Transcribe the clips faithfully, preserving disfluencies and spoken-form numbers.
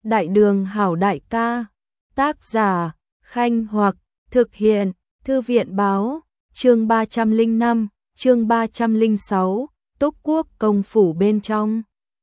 Đại đường hảo đại ca, tác giả, Khanh Hoặc, thực hiện, Thư viện báo, chương ba trăm lẻ năm, chương ba trăm lẻ sáu, Túc Quốc công phủ bên trong.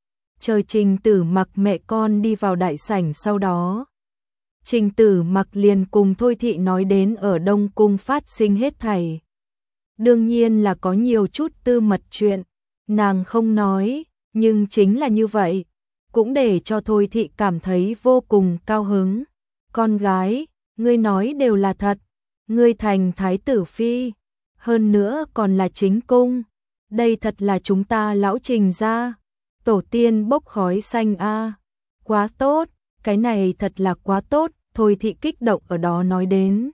Chờ Trình Tử Mặc mẹ con đi vào đại sảnh sau đó. Trình Tử Mặc liền cùng Thôi Thị nói đến ở Đông Cung phát sinh hết thảy. Đương nhiên là có nhiều chút tư mật chuyện, nàng không nói, nhưng chính là như vậy, cũng để cho Thôi Thị cảm thấy vô cùng cao hứng. Con gái, ngươi nói đều là thật, ngươi thành thái tử phi, hơn nữa còn là chính cung, đây thật là chúng ta lão Trình gia, tổ tiên bốc khói xanh a, quá tốt, cái này thật là quá tốt, Thôi Thị kích động ở đó nói đến.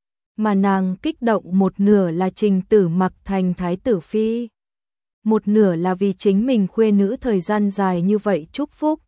Mà nàng kích động một nửa là Trình Tử Mặc thành thái tử phi, một nửa là vì chính mình khuê nữ thời gian dài như vậy chúc phúc.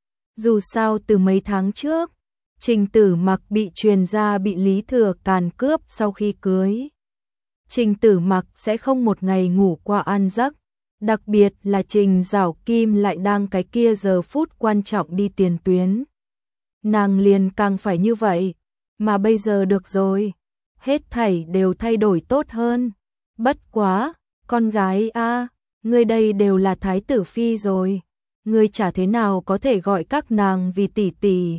Dù sao từ mấy tháng trước, Trình Tử Mặc bị truyền ra bị Lý Thừa Càn cướp sau khi cưới. Trình Tử Mặc sẽ không một ngày ngủ qua an giấc, đặc biệt là Trình Giảo Kim lại đang cái kia giờ phút quan trọng đi tiền tuyến. Nàng liền càng phải như vậy, mà bây giờ được rồi, hết thảy đều thay đổi tốt hơn. Bất quá, con gái a, ngươi đây đều là thái tử phi rồi, ngươi chả thế nào có thể gọi các nàng vì tỷ tỷ.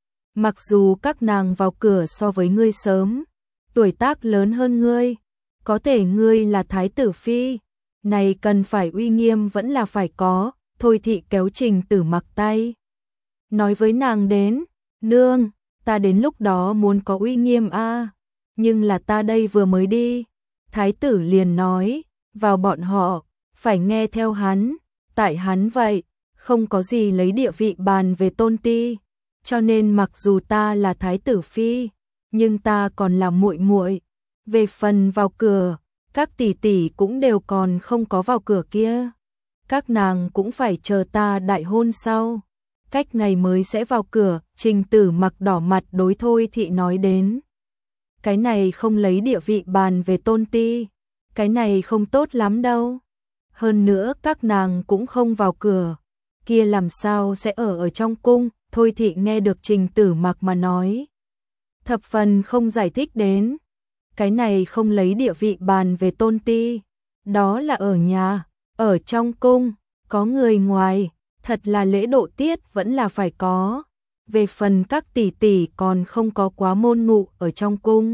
Mặc dù các nàng vào cửa so với ngươi sớm, tuổi tác lớn hơn ngươi, có thể ngươi là thái tử phi, này cần phải uy nghiêm vẫn là phải có. Thôi Thị kéo Trình Tử Mặc tay, nói với nàng đến, nương, ta đến lúc đó muốn có uy nghiêm a, nhưng là ta đây vừa mới đi. Thái tử liền nói, vào bọn họ, phải nghe theo hắn, tại hắn vậy, không có gì lấy địa vị bàn về tôn ti, cho nên mặc dù ta là thái tử phi, nhưng ta còn là muội muội. Về phần vào cửa, các tỷ tỷ cũng đều còn không có vào cửa kia, các nàng cũng phải chờ ta đại hôn sau, cách ngày mới sẽ vào cửa. Trình Tử Mặc đỏ mặt đối Thôi Thị nói đến, cái này không lấy địa vị bàn về tôn ti, cái này không tốt lắm đâu. Hơn nữa các nàng cũng không vào cửa, kia làm sao sẽ ở ở trong cung. Thôi Thị nghe được Trình Tử Mặc mà nói, thập phần không giải thích đến, cái này không lấy địa vị bàn về tôn ti, đó là ở nhà, ở trong cung, có người ngoài, thật là lễ độ tiết vẫn là phải có. Về phần các tỷ tỷ còn không có quá môn ngụ ở trong cung,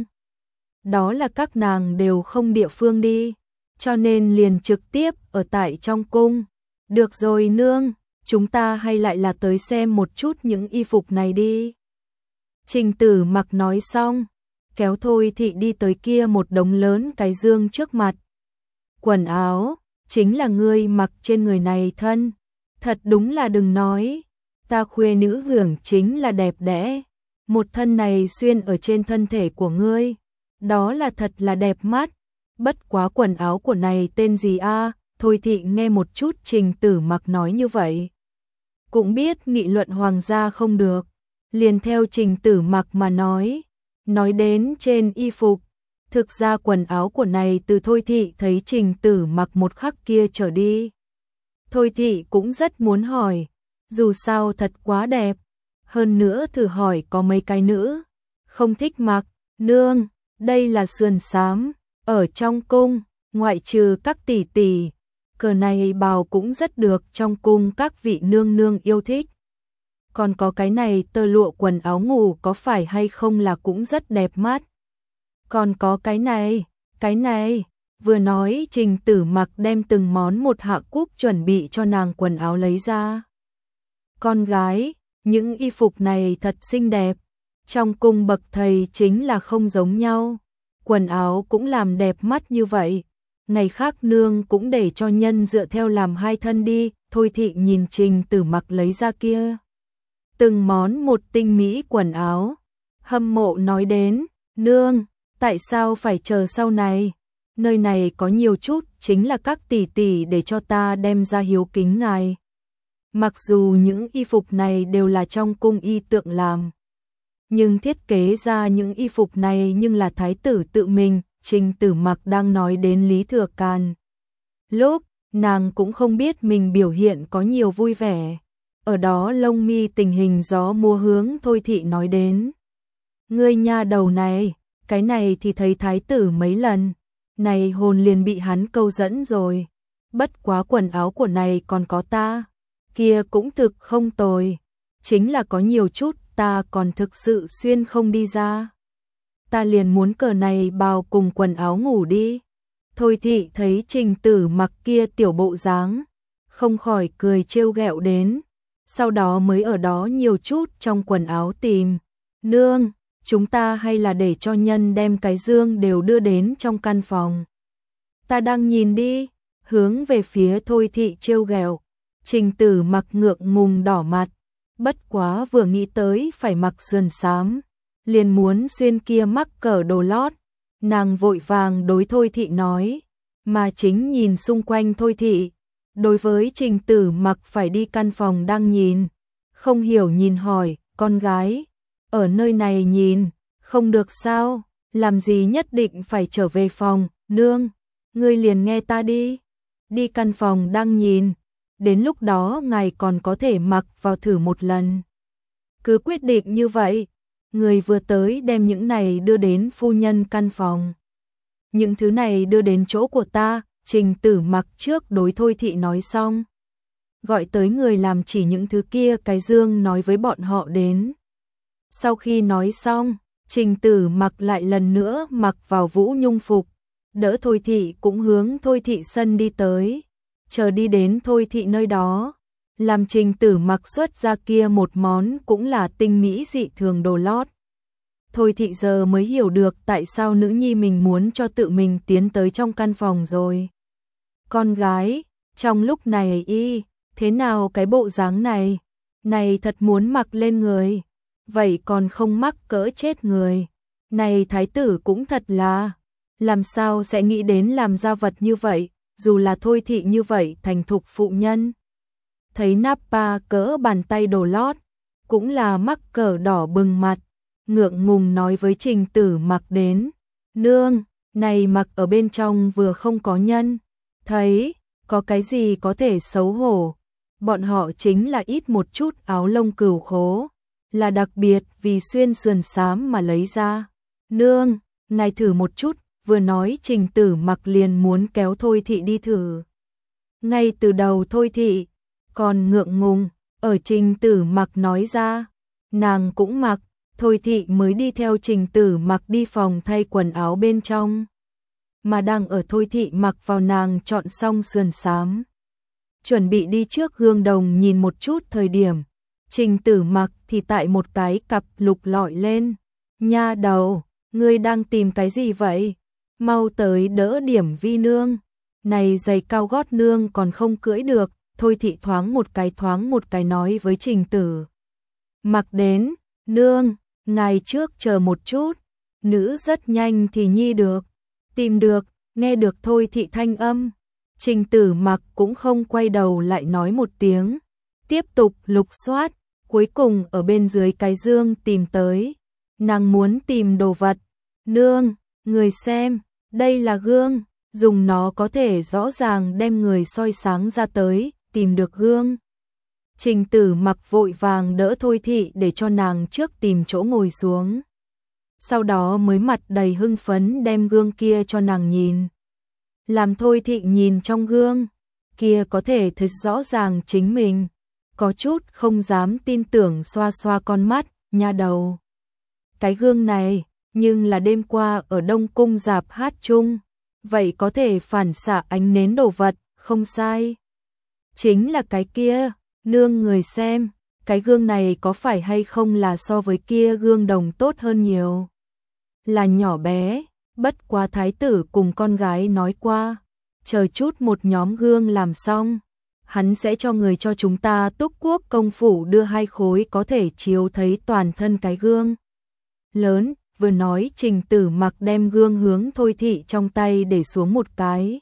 đó là các nàng đều không địa phương đi, cho nên liền trực tiếp ở tại trong cung. Được rồi nương, chúng ta hay lại là tới xem một chút những y phục này đi. Trình Tử Mặc nói xong, kéo Thôi Thị đi tới kia một đống lớn cái dương trước mặt. Quần áo, chính là ngươi mặc trên người này thân, thật đúng là đừng nói, ta khuê nữ hưởng chính là đẹp đẽ, một thân này xuyên ở trên thân thể của ngươi, đó là thật là đẹp mắt. Bất quá quần áo của này tên gì a? Thôi Thị nghe một chút Trình Tử Mặc nói như vậy, cũng biết nghị luận hoàng gia không được, liền theo Trình Tử Mặc mà nói, nói đến trên y phục. Thực ra quần áo của này từ Thôi Thị thấy Trình Tử Mặc một khắc kia trở đi, Thôi Thị cũng rất muốn hỏi, dù sao thật quá đẹp, hơn nữa thử hỏi có mấy cái nữ không thích mặc. Nương, đây là sườn xám, ở trong cung, ngoại trừ các tỷ tỷ, cờ này bào cũng rất được trong cung các vị nương nương yêu thích. Còn có cái này tơ lụa quần áo ngủ có phải hay không là cũng rất đẹp mắt. Còn có cái này, cái này, vừa nói Trình Tử Mặc đem từng món một hạ cúc chuẩn bị cho nàng quần áo lấy ra. Con gái, những y phục này thật xinh đẹp, trong cung bậc thầy chính là không giống nhau, quần áo cũng làm đẹp mắt như vậy, ngày khác nương cũng để cho nhân dựa theo làm hai thân đi. Thôi Thị nhìn Trình Tử Mặc lấy ra kia từng món một tinh mỹ quần áo, hâm mộ nói đến, nương, tại sao phải chờ sau này, nơi này có nhiều chút chính là các tỷ tỷ để cho ta đem ra hiếu kính ngài. Mặc dù những y phục này đều là trong cung y tượng làm, nhưng thiết kế ra những y phục này nhưng là thái tử tự mình. Trình Tử Mặc đang nói đến Lý Thừa Càn lúc, nàng cũng không biết mình biểu hiện có nhiều vui vẻ, ở đó lông mi tình hình gió mùa hướng Thôi Thị nói đến. Ngươi nha đầu này, cái này thì thấy thái tử mấy lần, này hồn liền bị hắn câu dẫn rồi. Bất quá quần áo của này còn có ta, kia cũng thực không tồi, chính là có nhiều chút ta còn thực sự xuyên không đi ra. Ta liền muốn cờ này bào cùng quần áo ngủ đi. Thôi Thị thấy Trình Tử Mặc kia tiểu bộ dáng, không khỏi cười trêu ghẹo đến, sau đó mới ở đó nhiều chút trong quần áo tìm. Nương, chúng ta hay là để cho nhân đem cái dương đều đưa đến trong căn phòng. Ta đang nhìn đi, hướng về phía Thôi Thị trêu ghẹo. Trình Tử Mặc ngượng ngùng đỏ mặt, bất quá vừa nghĩ tới phải mặc sườn xám, liền muốn xuyên kia mắc cỡ đồ lót, nàng vội vàng đối Thôi Thị nói, mà chính nhìn xung quanh Thôi Thị, đối với Trình Tử Mặc phải đi căn phòng đang nhìn, không hiểu nhìn hỏi, con gái, ở nơi này nhìn, không được sao, làm gì nhất định phải trở về phòng, nương, ngươi liền nghe ta đi, đi căn phòng đang nhìn, đến lúc đó ngài còn có thể mặc vào thử một lần. Cứ quyết định như vậy, người vừa tới đem những này đưa đến phu nhân căn phòng. Những thứ này đưa đến chỗ của ta, Trình Tử Mặc trước đối Thôi Thị nói xong. Gọi tới người làm chỉ những thứ kia cái dương nói với bọn họ đến. Sau khi nói xong, Trình Tử Mặc lại lần nữa mặc vào Vũ Nhung phục, đỡ Thôi Thị cũng hướng Thôi Thị sân đi tới. Chờ đi đến Thôi Thị nơi đó, làm Trình Tử Mặc xuất ra kia một món cũng là tinh mỹ dị thường đồ lót. Thôi Thị giờ mới hiểu được tại sao nữ nhi mình muốn cho tự mình tiến tới trong căn phòng rồi. Con gái, trong lúc này y, thế nào cái bộ dáng này, này thật muốn mặc lên người, vậy còn không mắc cỡ chết người. Này thái tử cũng thật là, làm sao sẽ nghĩ đến làm ra vật như vậy, dù là Thôi Thị như vậy thành thục phụ nhân. Thấy Nappa cỡ bàn tay đồ lót, cũng là mắc cỡ đỏ bừng mặt, ngượng ngùng nói với Trình Tử Mặc đến, nương, này mặc ở bên trong vừa không có nhân, thấy, có cái gì có thể xấu hổ, bọn họ chính là ít một chút áo lông cừu khố, là đặc biệt vì xuyên sườn xám mà lấy ra. Nương, ngài thử một chút, vừa nói Trình Tử Mặc liền muốn kéo Thôi Thị đi thử. Ngay từ đầu Thôi Thị, còn ngượng ngùng, ở Trình Tử Mặc nói ra, nàng cũng mặc, Thôi Thị mới đi theo Trình Tử Mặc đi phòng thay quần áo bên trong. Mà đang ở Thôi Thị mặc vào nàng chọn xong sườn xám, chuẩn bị đi trước gương đồng nhìn một chút thời điểm, Trình Tử Mặc thì tại một cái cặp lục lọi lên. Nha đầu, ngươi đang tìm cái gì vậy? Mau tới đỡ điểm vi nương. Này giày cao gót nương còn không cưỡi được. Thôi Thị thoáng một cái thoáng một cái nói với Trình Tử Mặc đến, nương, ngài trước chờ một chút, nữ rất nhanh thì nhi được, tìm được, nghe được Thôi Thị thanh âm. Trình Tử Mặc cũng không quay đầu lại nói một tiếng, tiếp tục lục soát, cuối cùng ở bên dưới cái dương tìm tới, nàng muốn tìm đồ vật. Nương, người xem, đây là gương, dùng nó có thể rõ ràng đem người soi sáng ra tới, tìm được gương. Trình Tử Mặc vội vàng đỡ Thôi Thị để cho nàng trước tìm chỗ ngồi xuống. Sau đó mới mặt đầy hưng phấn đem gương kia cho nàng nhìn. Làm Thôi Thị nhìn trong gương, kia có thể thấy rõ ràng chính mình, có chút không dám tin tưởng xoa xoa con mắt, nha đầu. Cái gương này, nhưng là đêm qua ở Đông Cung rạp hát chung, vậy có thể phản xạ ánh nến đồ vật, không sai. Chính là cái kia, nương người xem, cái gương này có phải hay không là so với kia gương đồng tốt hơn nhiều. Là nhỏ bé, bất quá thái tử cùng con gái nói qua, chờ chút một nhóm gương làm xong, hắn sẽ cho người cho chúng ta Túc Quốc công phủ đưa hai khối có thể chiếu thấy toàn thân cái gương lớn. Vừa nói Trình Tử Mặc đem gương hướng Thôi Thị trong tay để xuống một cái.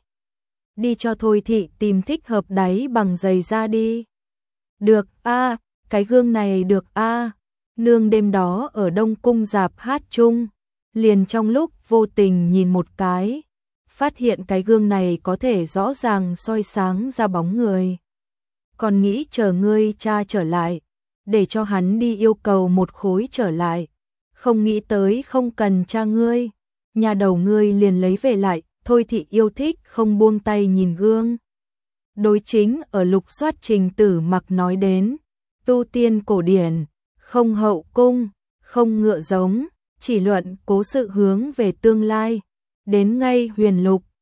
Đi cho Thôi Thị tìm thích hợp đáy bằng giày ra đi. Được a, à, cái gương này được a. À. Nương đêm đó ở Đông Cung rạp hát chung, liền trong lúc vô tình nhìn một cái, phát hiện cái gương này có thể rõ ràng soi sáng ra bóng người. còn nghĩ chờ ngươi cha trở lại, để cho hắn đi yêu cầu một khối trở lại, không nghĩ tới không cần cha ngươi, nhà đầu ngươi liền lấy về lại, thôi thị yêu thích không buông tay nhìn gương. Đối chính ở lục soát Trình Tử Mặc nói đến, tu tiên cổ điển, không hậu cung, không ngựa giống, chỉ luận cố sự hướng về tương lai, đến ngay huyền lục,